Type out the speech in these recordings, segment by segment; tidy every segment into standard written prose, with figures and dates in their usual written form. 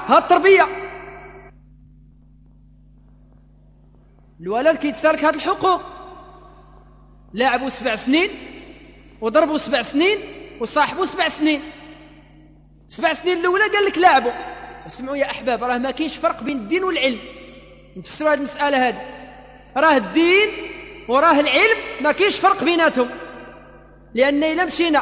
ها التربية. الولد كيتسالك هاد الحقوق، لاعبوا 7 سنين وضربوا 7 سنين وصاحبوا 7 سنين. 7 سنين الأولى قال لك لاعبوا. اسمعوا يا أحباب، راه ما كاينش فرق بين الدين والعلم. نفسروا هذه المسألة هذه، راه الدين وراه العلم ما كاينش فرق بيناتهم. لأن إلا مشينا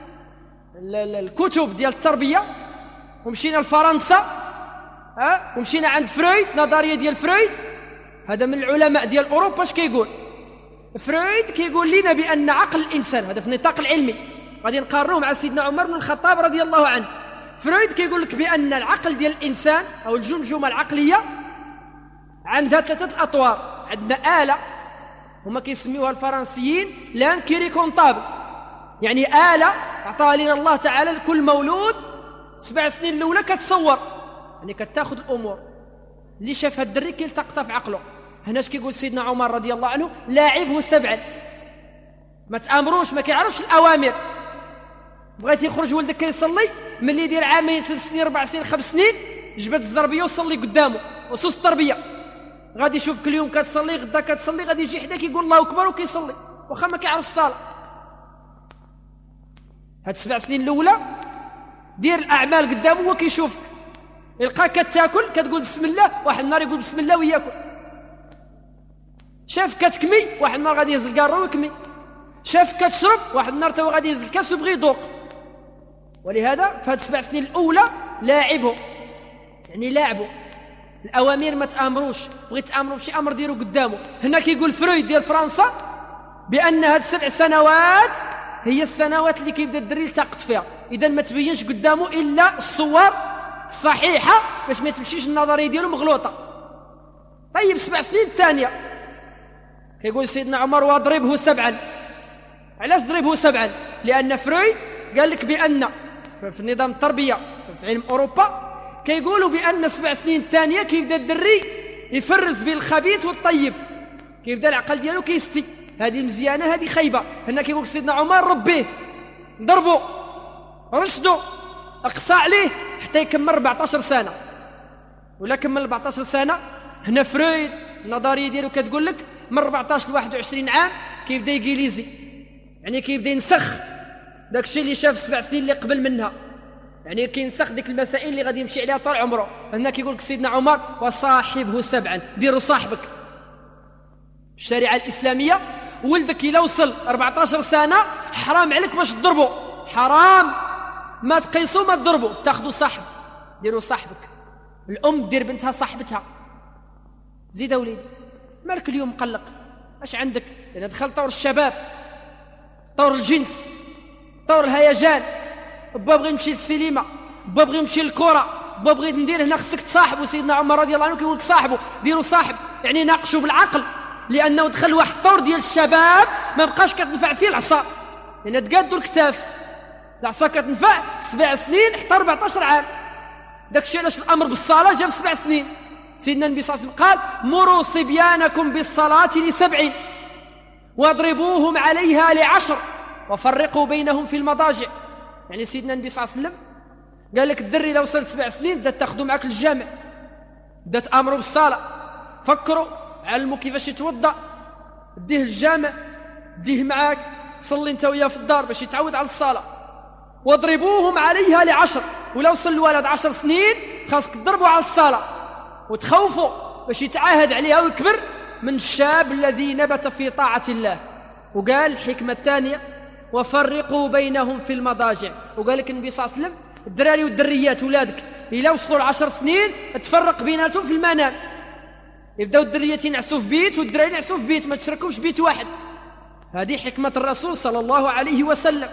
الكتب ديال التربية ومشينا لفرنسا ومشينا عند فرويد، نظرية ديال فرويد، هذا من العلماء ديال أوروبا، اش كيقول؟ فرويد كيقول لنا بأن عقل الإنسان، هذا في النطاق العلمي، غادي نقارنوه مع سيدنا عمر بن الخطاب رضي الله عنه. فرويد كيقول لك بأن العقل ديال الإنسان أو الجمجمة العقلية عندها 3 أطوار. عندنا آلة هما كيسميوها الفرنسيين لانكيري كونطابل، يعني آلة أعطاها لنا الله تعالى لكل مولود 7 سنين الأولى كتصور، يعني كتاخذ الأمور. اللي شاف هاد الدري كيلتقطها في عقله. هنا اش كيقول سيدنا عمر رضي الله عنه؟ لاعبه 7، ما تأمروش، ما كيعرفش الأوامر. بغيتي يخرج ولدك كيصلي، ملي يدير 2 3 سنين 4 سنين 5 سنين، جبد الزربيه وصلي قدامه، وصوص التربيه. غادي يشوفك اليوم كتصلي، غدا كتصلي، غادي يجي حداك يقول الله اكبر وكيصلي واخا ما كيعرف الصلاه. هاد 7 سنين الاولى دير الاعمال قدامه وكيشوفك، يلقاك كتاكل كتقول بسم الله، واحد النهار يقول بسم الله وياكل. شافك كتكمي، واحد النهار غادي يهز الكارو ويكمي. شافك كتشرب، واحد النهار تا هو غادي يهز الكاس ويبغي يذوق. ولهذا في هاد 7 سنين الاولى لاعبه، يعني لاعبه الأوامر، ما تأمروش. بغيت تأمروا بشي أمر ديروا قدامه. هنا كيقول فرويد ديال فرنسا بأن هاد 7 سنوات هي السنوات اللي كيبدا الدري يلتقط فيها، إذا ما تبينش قدامه إلا الصور الصحيحة باش ما تمشيش النظرية ديالو مغلوطة. طيب 7 سنين الثانية كيقول سيدنا عمر واضربه 7. علاش ضربه 7؟ لأن فرويد قال لك بأن في النظام التربية في علم أوروبا كيقولوا بأن 7 سنين الثانية كيبدا الدري يفرز بين الخبيث والطيب، كيبدا العقل ديالو كيستي، هذه مزيانة هذه خايبة. هنا كيقول سيدنا عمر ربيه، ضربه، رشدو، اقصى عليه حتى يكمل 14 سنة. ولا كمل 14 سنة، هنا فرويد النظرية ديالو كتقول لك من 14 ل 21 عام كيبدا يجيليزي، يعني كيبدا ينسخ داك الشيء اللي شاف 7 سنين اللي قبل منها، يعني كينسخ ديك المسائل اللي غادي يمشي عليها طول عمره. هنا كيقول لك سيدنا عمر وصاحبه 7، ديروا صاحبك. الشريعة الإسلامية ولدك إلا وصل 14 سنة حرام عليك باش تضربه، حرام، ما تقيسوا ما تضربوا، تاخذوا صاحب، ديروا صاحبك. الأم دير بنتها صاحبتها. زيد وليدي، مالك اليوم مقلق؟ اش عندك؟ لأن دخل طور الشباب، طور الجنس، طور الهيجان. با بغي يمشي للسينما، با بغي يمشي للكرة، با بغيت ندير هنا، خصك تصاحبوا. سيدنا عمر رضي الله عنه كيقول لك صاحبوا، ديروا صاحب، يعني ناقشوا بالعقل، لأنه دخل واحد الطور ديال الشباب ما بقاش كتنفع فيه العصا، لأن تقادوا الكتاف. العصا كتنفع 7 سنين حتى 14 عام. داك الشيء علاش الأمر بالصلاة جاب 7 سنين. سيدنا النبي صلى الله عليه وسلم قال مروا صبيانكم بالصلاة ل7 واضربوهم عليها ل10 وفرقوا بينهم في المضاجع. يعني سيدنا النبي صلى الله عليه وسلم قال لك الدري لو وصل 7 سنين بدات تاخذوا معك للجامع، بدات تامروا بالصلاه، فكروا، علموا كيفاش يتوضا، ديه للجامع، ديه معاك، صلي انت وياه في الدار باش يتعود على الصلاه. واضربوهم عليها ل10. ولو وصل الولد 10 سنين خاصك تضربوا على الصلاه وتخوفوا باش يتعاهد عليها ويكبر من الشاب الذي نبت في طاعه الله. وقال الحكمه الثانيه وفرقوا بينهم في المضاجع. وقال لك النبي صلى الله عليه وسلم الدراري والدريات ولادك إلا وصلوا 10 سنين تفرق بيناتهم في المنام، يبداو الدريات ينعسوا في بيت والدراري ينعسوا في بيت، ما تشركوش بيت واحد. هذه حكمة الرسول صلى الله عليه وسلم.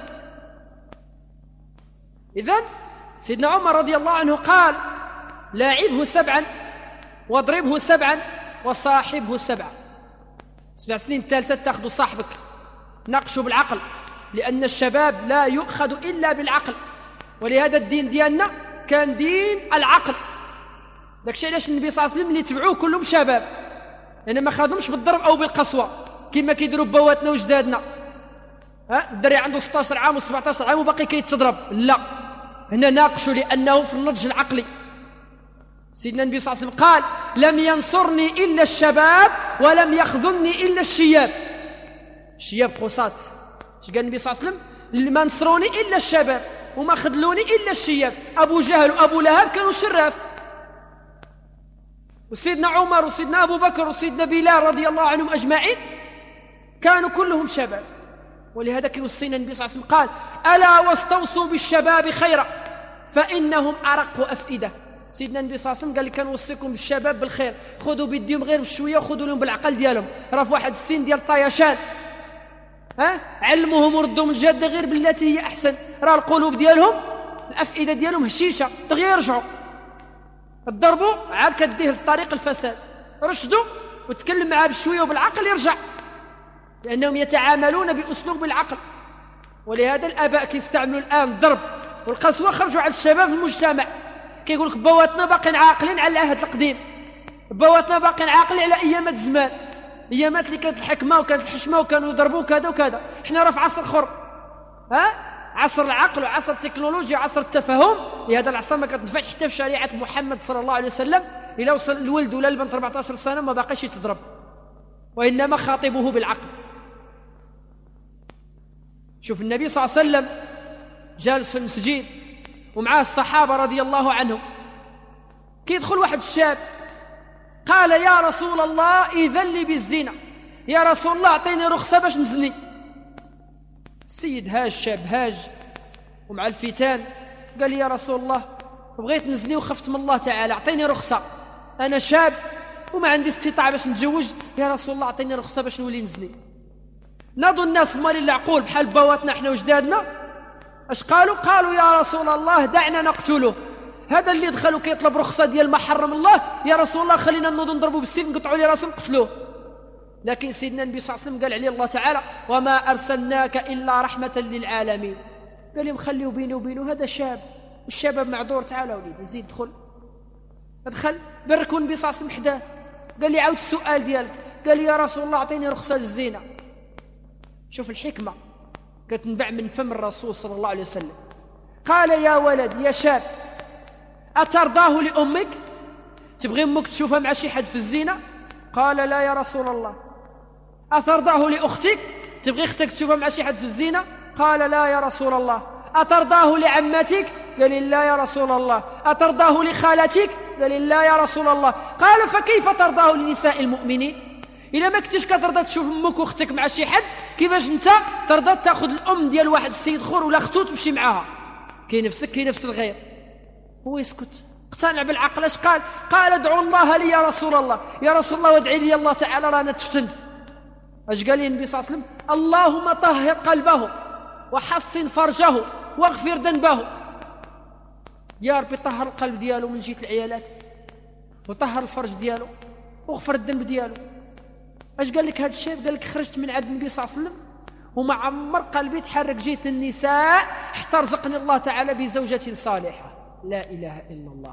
إذن سيدنا عمر رضي الله عنه قال لاعبه 7 واضربه 7 وصاحبه 7. 7 سنين الثالثة تاخذ صاحبك، ناقشوا بالعقل، لأن الشباب لا يؤخذ إلا بالعقل. ولهذا الدين ديالنا كان دين العقل. داك الشيء علاش النبي صلى الله عليه وسلم اللي تبعوه كلهم شباب، يعني ما خاضهمش بالضرب أو بالقسوة كما كيديروا بواتنا وجدادنا. الدري عنده 16 عام و17 عام وباقي كيتضرب، لا، هنا ناقشوا لأنه في النضج العقلي. سيدنا النبي صلى الله عليه وسلم قال لم ينصرني إلا الشباب ولم يخذلني إلا الشياب. الشياب قصات. قال النبي صلى الله عليه وسلم ما نصروني إلا الشباب وما خذلوني إلا الشياب. أبو جهل وأبو لهب كانوا شراف، وسيدنا عمر وسيدنا أبو بكر وسيدنا بلال رضي الله عنهم أجمعين كانوا كلهم شباب. ولهذا يوصينا النبي صلى الله عليه وسلم قال ألا واستوصوا بالشباب خيرا فإنهم أرق أفئدة. سيدنا النبي صلى الله عليه وسلم قال لي كنوصيكم بالشباب بالخير، خذوا بيديهم غير بشويه وخذوا لهم بالعقل ديالهم. راه في واحد السن ديال الطيشان علموهم وردوهم الجاده غير بالتي هي احسن. راه القلوب ديالهم الافئده ديالهم هشيشه دغيا يرجعوا. تضربوا عاد كديه لطريق الفساد، رشدوا وتكلم معاه بشويه وبالعقل يرجع، لانهم يتعاملون باسلوب العقل. ولهذا الاباء كيستعملوا الان الضرب والقسوه خرجوا على الشباب في المجتمع. كيقول لك بواتنا باقين عاقلين على العهد القديم، بواتنا باقين عاقلين على ايامات الزمان، ايامات اللي كانت الحكمه وكانت الحشمه وكانوا يضربوا كذا وكذا. احنا راه في عصر اخر، عصر العقل وعصر التكنولوجيا وعصر التفاهم. لهذا العصر ما كتنفعش حتى في شريعه محمد صلى الله عليه وسلم. الا وصل الولد ولا البنت 14 سنه ما باقيش يتضرب، وانما خاطبه بالعقل. شوف النبي صلى الله عليه وسلم جالس في المسجد ومعاه الصحابة رضي الله عنهم، كيدخل واحد الشاب قال يا رسول الله إذن لي بالزنا، يا رسول الله أعطيني رخصة باش نزني. السيد هاج، شاب هاج ومع الفتان، قال لي يا رسول الله بغيت نزني وخفت من الله تعالى، أعطيني رخصة، أنا شاب وما عندي استطاعة باش نتزوج، يا رسول الله أعطيني رخصة باش نولي نزني. ناضوا الناس مالي العقول بحال بواتنا احنا وجدادنا، اش قالوا؟ قالوا يا رسول الله دعنا نقتله، هذا اللي دخل وكيطلب رخصه ديال ما حرم الله، يا رسول الله خلينا نوضوا نضربوا بالسيف نقطعوا لي راسه نقتلوه. لكن سيدنا النبي صلى الله عليه وسلم قال عليه الله تعالى وما ارسلناك الا رحمه للعالمين. قال لهم خليوا بيني وبينه هذا شاب، الشباب معذور، تعال وليدي زيد دخل بركوا النبي صلى الله عليه وسلم حداه. قال لي عاود السؤال ديالك، قال لي يا رسول الله اعطيني رخصه للزنا. شوف الحكمه كتنبع من فم الرسول صلى الله عليه وسلم. قال يا ولد يا شاب أترضاه لأمك؟ تبغي أمك تشوفها مع شي حد في الزنا؟ قال لا يا رسول الله. أترضاه لأختك؟ تبغي أختك تشوفها مع شي حد في الزنا؟ قال لا يا رسول الله. أترضاه لعمتك؟ قال لا يا رسول الله. أترضاه لخالتك؟ قال لا يا رسول الله. قال فكيف ترضاه لنساء المؤمنين؟ إلا ما كنتيش كترضى تشوف امك واختك مع شي حد، كيفاش انت ترضى تاخذ الام ديال واحد السيد خور ولا اختو تمشي معاها؟ كاين نفسك كاين نفس الغير. هو يسكت، اقتنع بالعقل. اش قال؟ قال ادعو الله لي يا رسول الله، يا رسول الله وادعي لي الله تعالى رانا تفتنت. اش قال لي النبي صلى الله عليه وسلم؟ اللهم طهر قلبه وحصن فرجه واغفر ذنبه. يا ربي طهر القلب ديالو من جهه العيالات، وطهر الفرج ديالو واغفر الذنب ديالو. اش قال لك هذا الشيء؟ قال لك خرجت من عند النبي صلى الله عليه وسلم وما عمر قلبي تحرك جهه النساء حتى رزقني الله تعالى بزوجة صالحة. لا اله الا الله.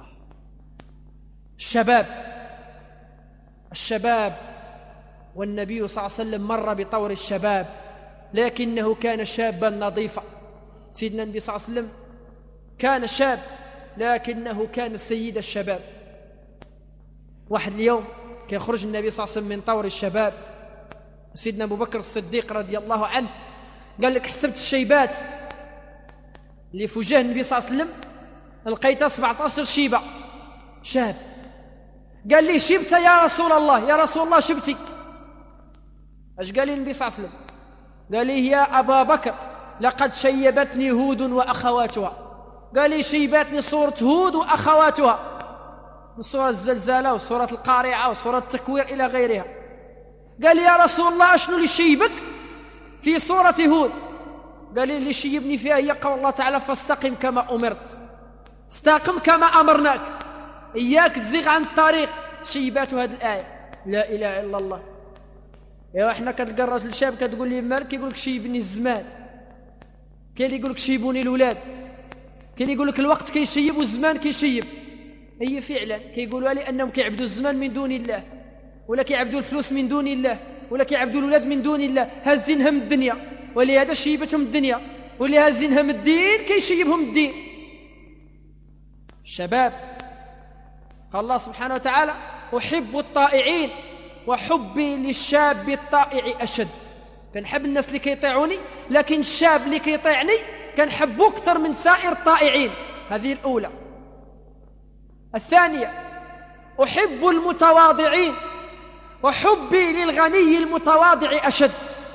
الشباب والنبي صلى الله عليه وسلم مر بطور الشباب لكنه كان شابا نظيفا. سيدنا النبي صلى الله عليه وسلم كان شاب لكنه كان سيد الشباب. واحد اليوم كيخرج النبي صلى الله عليه وسلم من طور الشباب، سيدنا أبو بكر الصديق رضي الله عنه قال لك حسبت الشيبات اللي في وجه النبي صلى الله عليه وسلم لقيتها 17 شيبة شاب. قال لي شبت يا رسول الله، يا رسول الله شبتي. اش قال لي النبي صلى الله عليه وسلم؟ قال لي يا أبا بكر لقد شيبتني هود وأخواتها. قال لي شيبتني صورة هود وأخواتها من سورة الزلزالة وسورة القارعة وسورة التكوير إلى غيرها. قال لي يا رسول الله أشنو اللي شيبك في سورة هود؟ قال لي اللي شيبني فيها هي قول الله تعالى فاستقم كما أمرت، استقم كما أمرناك، إياك تزيغ عن الطريق. شيبات هذه الآية لا إله إلا الله. ايوا احنا كتلقى الراجل الشاب كتقول لي مالك، كيقول لك شيبني الزمان، كاين اللي يقول لك شيبوني الولاد، كاين يقول لك الوقت كيشيب والزمان كيشيب. هي فعلا كيقولوا لأنهم كيعبدوا الزمان من دون الله، ولا كيعبدوا الفلوس من دون الله، ولا كيعبدوا الولاد من دون الله، هازينها من الدنيا، ولهذا شيبتهم الدنيا، واللي هازينها من الدين كيشيبهم الدين. الشباب قال الله سبحانه وتعالى: أحب الطائعين وحبي للشاب الطائع أشد. كنحب الناس اللي كيطيعوني، لكن الشاب اللي كيطيعني كنحبه أكثر من سائر الطائعين. هذه الأولى. الثانية: أحب المتواضعين وحبي للغني المتواضع أشد.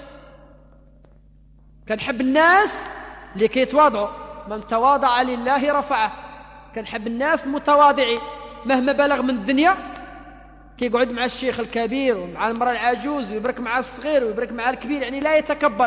كنحب الناس اللي كيتواضعوا، من تواضع لله رفعه. كنحب الناس المتواضعين مهما بلغ من الدنيا، كيقعد مع الشيخ الكبير ومع المرأة العجوز ويبرك مع الصغير ويبرك مع الكبير، يعني لا يتكبر.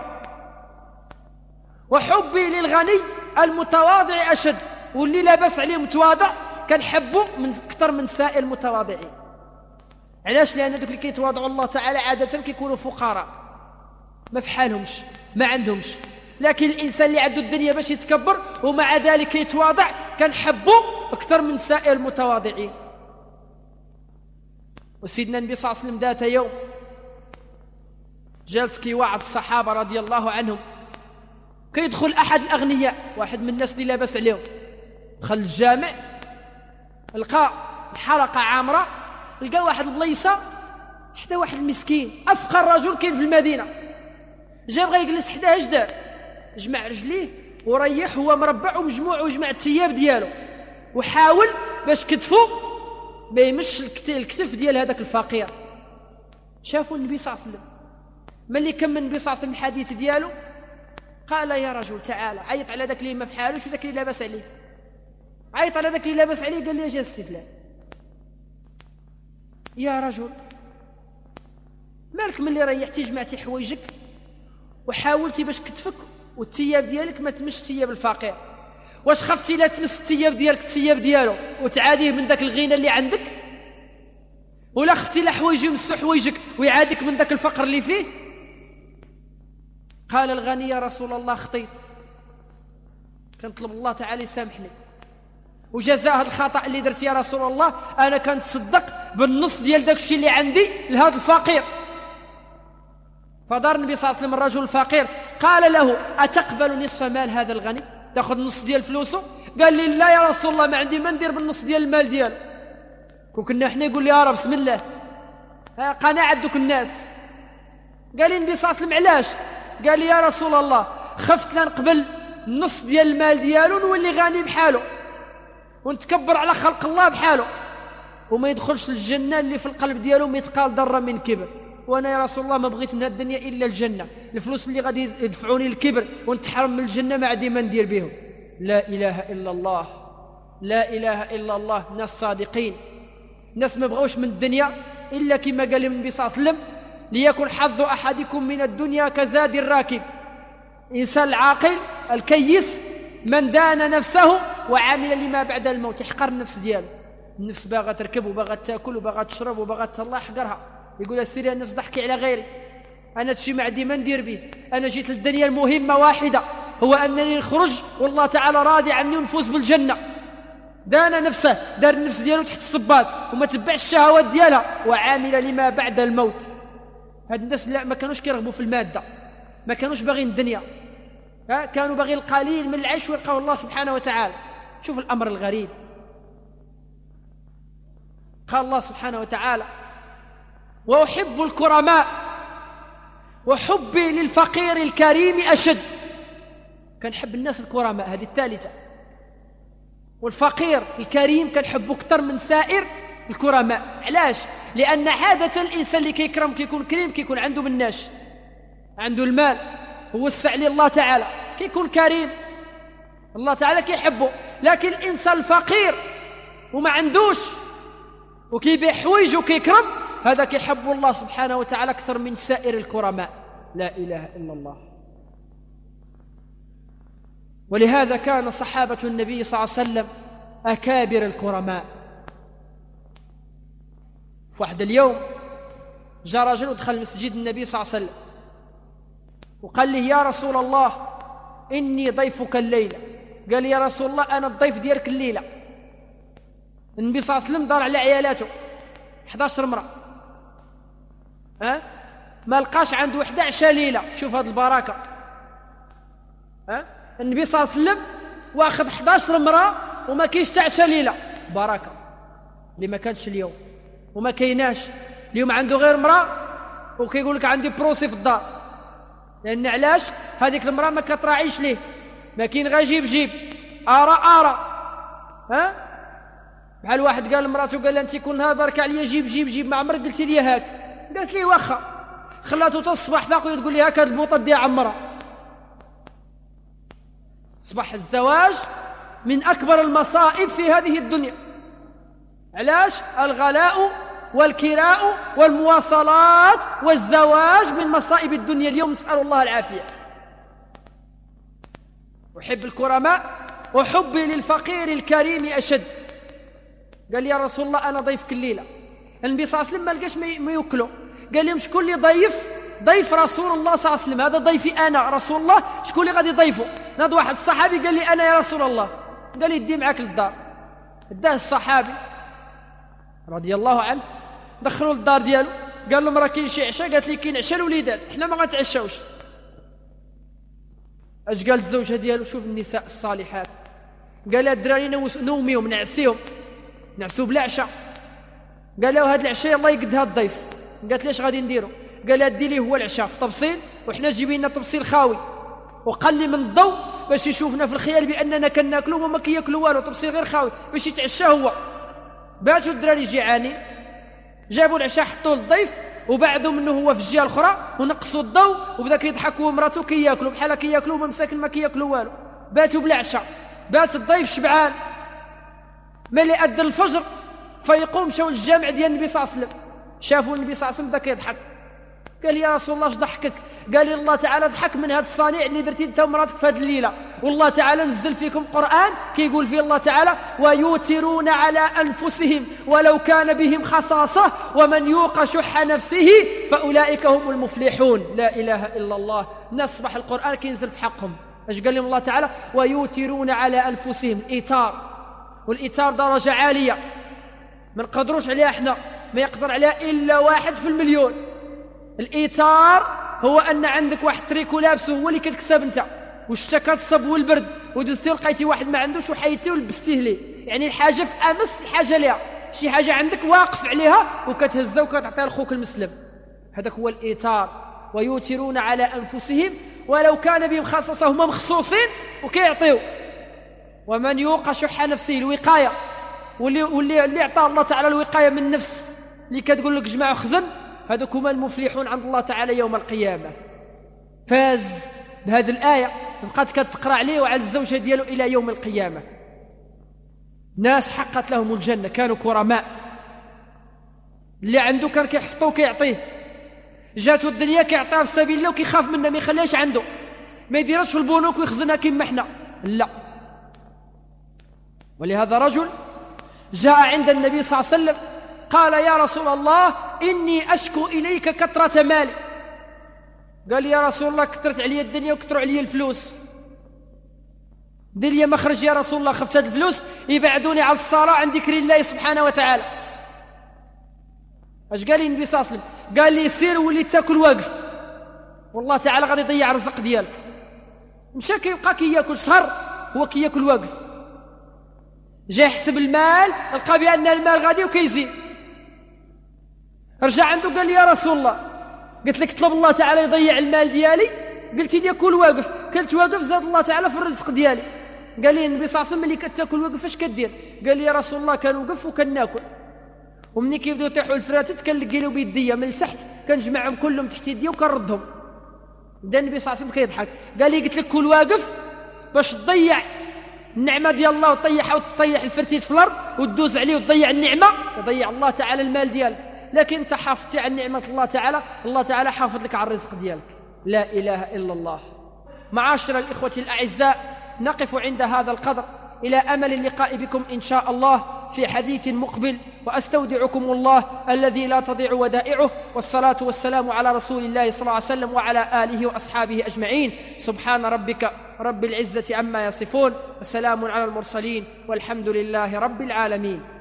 وحبي للغني المتواضع أشد، واللي لا بأس عليه متواضع كنحبه من أكثر من سائر المتواضعين. علاش؟ لأن ذوك اللي كيتواضعوا الله تعالى عادة كيكونوا فقراء، ما فحالهمش، ما عندهمش. لكن الإنسان اللي عنده الدنيا باش يتكبر ومع ذلك يتواضع كنحبه أكثر من سائر المتواضعين. وسيدنا النبي صلى الله عليه وسلم ذات يوم جالس كيوعظ الصحابة رضي الله عنهم، كيدخل أحد الأغنياء، واحد من الناس اللي لا بأس عليهم، دخل الجامع لقى الحلقة عامرة، لقى واحد البليصة حتى واحد المسكين أفقر رجل كاين في المدينة، جا بغى يجلس حداه، اش دار؟ جمع رجليه وريح، هو مربع ومجموع وجمع الثياب ديالو، وحاول باش كتفو ما يمش الكتف ديال هذاك الفقير. شافوا النبي صلى الله عليه وسلم، ملي كمل النبي صلى الله عليه وسلم الحديث ديالو قال: يا رجل تعال. عيط على ذاك اللي ما فحالوش وذاك اللي لاباس عليه، عيط على ذاك اللي لاباس عليه، قال لي: اش استدلال يا رجل؟ مالك ملي ريحتي جمعتي حوايجك وحاولتي باش كتفك والثياب ديالك ما تمش ثياب الفقير، واش خفتي لا تمس الثياب ديالك الثياب ديالو وتعاديه من ذاك الغنى اللي عندك؟ ولا خفتي لا حوايجي يمسوا حوايجك ويعادك من ذاك الفقر اللي فيه؟ قال الغني: يا رسول الله خطيت، كنطلب الله تعالى يسامحني، وجزاء هذا الخطأ اللي درت يا رسول الله أنا كنتصدق بالنص ديال داك الشيء اللي عندي لهذا الفقير. فدار النبي صلى الله عليه وسلم الرجل الفقير، قال له: أتقبل نصف مال هذا الغني؟ تأخذ نص ديال فلوسه؟ قال لي: لا يا رسول الله، ما عندي ما ندير بالنص ديال المال ديالو. وكنا احنا يقول لي: يا رب بسم الله، قناعة دوك الناس. قال لي النبي صلى الله عليه وسلم: علاش؟ قال لي: يا رسول الله خفت لا نقبل النص ديال المال ديالو نولي غني بحاله ونتكبر على خلق الله بحاله، وما يدخلش الجنة اللي في القلب ديالو مثقال ذرة من كبر. وانا يا رسول الله ما بغيت من هذه الدنيا الا الجنه، الفلوس اللي غادي يدفعوني للكبر ونتحرم من الجنه ما عندي ما ندير بهم. لا اله الا الله، لا اله الا الله. ناس صادقين، ناس ما بغوش من الدنيا الا كما قال لهم النبي صلى الله عليه وسلم: ليكن حظ احدكم من الدنيا كزاد الراكب. انسان العاقل الكيس من دان نفسه وعمل لما بعد الموت، يحقر النفس ديالو. النفس باغا تركب وباغا تاكل وباغا تشرب وباغا الله يحقرها، يقول: السيري النفس ضحكي على غيري، انا هادشي ما عندي ما ندير به، انا جيت للدنيا المهمه واحده، هو انني نخرج والله تعالى راضي عني ونفوز بالجنه. دان نفسه، دار النفس ديالو تحت الصباط وما تبعش الشهوات ديالها وعامل لما بعد الموت. هاد الناس لا، ما كانوش كيرغبوا في الماده، ما كانوش باغيين الدنيا، كانوا باغيين القليل من العيش ويلقاو الله سبحانه وتعالى. شوف الامر الغريب. قال الله سبحانه وتعالى: وأحب الكرماء وحبي للفقير الكريم أشد. كنحب الناس الكرماء، هذه الثالثة. والفقير الكريم كنحبه أكثر من سائر الكرماء. علاش؟ لأن عادة الإنسان اللي كيكرم كيكون كريم، كيكون عنده مناش، عنده المال ووسع لي الله تعالى، كيكون كريم، الله تعالى كيحبه. لكن الإنسان الفقير وما عندوش وكيبيع حوايجه وكيكرم، هذا كيحب الله سبحانه وتعالى أكثر من سائر الكرماء. لا إله إلا الله. ولهذا كان صحابة النبي صلى الله عليه وسلم أكابر الكرماء. في واحد اليوم جاء رجل ودخل مسجد النبي صلى الله عليه وسلم وقال له: يا رسول الله إني ضيفك الليلة. قال لي: يا رسول الله أنا الضيف ديالك الليلة. النبي صلى الله عليه وسلم دار على عيالاته 11 امرأة، ما لقاش عنده 11 ليلة. شوف هذه البركة. النبي صلى الله عليه وسلم واخذ 11 امرأة وما كاينش حتى 10 ليلة. بركة. اللي ما كانش اليوم وما كيناش اليوم. عنده غير امرأة وكيقول لك عندي بروسي في الدار، لأن علاش؟ هذيك المرأة ما كتراعيش ليه، ما كاين غير جيب آراء. بحال واحد قال لمراته قال لها انت كل نهار بارك عليا جيب ما عمرك قلتي لي هاك، قالت لي واخا، خلاته حتى الصباح فاق تقول لي هاك هاد البوطه ديال عمرها. اصبح الزواج من اكبر المصائب في هذه الدنيا. علاش؟ الغلاء والكراء والمواصلات والزواج من مصائب الدنيا اليوم، نسأل الله العافية. أحب الكرماء وحبي للفقير الكريم أشد. قال لي يا رسول الله أنا ضيفك الليلة. النبي صلى الله عليه وسلم ما لقاش ما يوكله، قال لهم شكون اللي ضيف رسول الله صلى الله عليه وسلم؟ هذا ضيفي أنا رسول الله، شكون اللي غادي يضيفه؟ ناض واحد الصحابي قال لي أنا يا رسول الله. قال لي دي معاك للدار. داه الصحابي رضي الله عنه، دخلوا للدار ديالو، قال لهم راه كاين شي عشاء، قالت لي كاين عشاء الوليدات، حنا ما غنتعشاوش. اش قالت الزوجه ديالو؟ شوف النساء الصالحات، قال لها الدراري نوميهم نعسيهم، نعسوا بلا عشاء. قال له هذا العشاء الله يقدها الضيف. قالت ليش غادي نديرو؟ قال لها دي ليه هو العشاء في طبسيل، وحنا جيبي لنا طبسيل خاوي وقلي من الضوء باش يشوفنا في الخيال باننا كناكلوا وما كياكلوا والو، طبسيل غير خاوي باش يتعشى هو. باتوا الدراري جيعانين، جابوا العشاء حطوه للضيف وبعدوا منه هو في الجهه الاخرى ونقصوا الضوء وبدا كيضحكوا ومراته كياكلوا بحال كياكلوا وما مساكن ما كياكلوا والو. باتوا بلا عشاء، بات الضيف شبعان. ملي أذن الفجر فيقوم مشاو للجامع ديال النبي صلى الله عليه وسلم، شافوا النبي صلى الله عليه وسلم بدا كيضحك. قال يا رسول الله اش ضحكك؟ قال لي الله تعالى ضحك من هذا الصنيع اللي درتي انت ومراتك في هذه الليله، والله تعالى نزل فيكم قرآن كيقول فيه الله تعالى ويؤثرون على انفسهم ولو كان بهم خصاصه ومن يوق شح نفسه فاولئك هم المفلحون. لا اله الا الله. الناس صباح القرآن كينزل في حقهم. اش قال لهم الله تعالى؟ ويؤثرون على انفسهم. ايثار، والايثار درجه عاليه ما نقدروش عليها احنا، ما يقدر عليها الا 1 في المليون. الايثار هو ان عندك واحد تريكو لابسه هو اللي كتكسب انت، والشتا كتصب والبرد ودزتي ولقيتي واحد ما عندوش وحيدتيه ولبستيه ليه، يعني الحاجه في امس الحاجه ليها، شي حاجه عندك واقف عليها وكتهزها وكتعطيها لخوك المسلم. هذاك هو الايثار. ويؤثرون على انفسهم ولو كان بهم خصاصه، هما مخصوصين وكيعطيو. ومن يوق شح نفسه، الوقايه، واللي عطاه الله تعالى الوقايه من النفس اللي كتقول لك جماعه خزن، هذوك هما المفلحون عند الله تعالى يوم القيامة. فاز بهذه الآية، بقات كتقرأ عليه وعلى الزوجة ديالو إلى يوم القيامة. ناس حقت لهم الجنة، كانوا كرماء، اللي عنده كان كيحفظه وكيعطيه، جاتو الدنيا كيعطيها في سبيل الله وكيخاف منها، ما يخليهاش عنده، ما يديرش في البنوك ويخزنها كيما حنا، لا. ولهذا رجل جاء عند النبي صلى الله عليه وسلم قال يا رسول الله إني أشكو إليك كثرة مالي. قال لي يا رسول الله كثرت علي الدنيا وكثروا علي الفلوس، دير لي مخرج يا رسول الله، خفت هاد الفلوس يبعدوني على الصلاة عن ذكر الله سبحانه وتعالى. اش قال لي النبي صلى الله عليه وسلم؟ قال لي سير ولي تاكل واقف، والله تعالى غادي يضيع الرزق ديالك. مشى كيبقى كياكل شهر هو كياكل واقف، جا يحسب المال لقى بأن المال غادي وكيزيد، رجع عنده قال لي يا رسول الله قلت لك طلب الله تعالى يضيع المال ديالي، قلت لي كل واقف، كلت واقف زاد الله تعالى في الرزق ديالي. قال لي النبي صلى الله عليه وسلم ملي كتاكل واقف اش كدير؟ قال لي يا رسول الله كنوقف وكناكل، ومني كيبداو يطيحوا الفراتت كنلقي له بيديا من التحت كنجمعهم كلهم تحت يدي وكنردهم. بدا النبي صلى الله عليه وسلم كيضحك، قال لي قلت لك كل واقف باش تضيع النعمه ديال الله وتطيح الفرتيت في الارض وتدوز عليه وتضيع النعمه، يضيع الله تعالى المال ديالك. لكن انت حافظتي على نعمه الله تعالى، الله تعالى حافظ لك على الرزق ديالك. لا اله الا الله. معاشر الاخوه الاعزاء، نقف عند هذا القدر، الى امل اللقاء بكم ان شاء الله في حديث مقبل، واستودعكم الله الذي لا تضيع ودائعه، والصلاه والسلام على رسول الله صلى الله عليه وسلم وعلى اله واصحابه اجمعين. سبحان ربك رب العزه عما يصفون، وسلام على المرسلين، والحمد لله رب العالمين.